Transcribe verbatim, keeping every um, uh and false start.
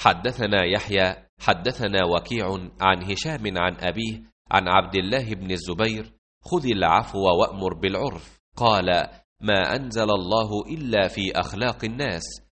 حدثنا يحيى حدثنا وكيع عن هشام عن أبيه عن عبد الله بن الزبير: خذ العفو وأمر بالعرف. قال: ما أنزل الله إلا في أخلاق الناس،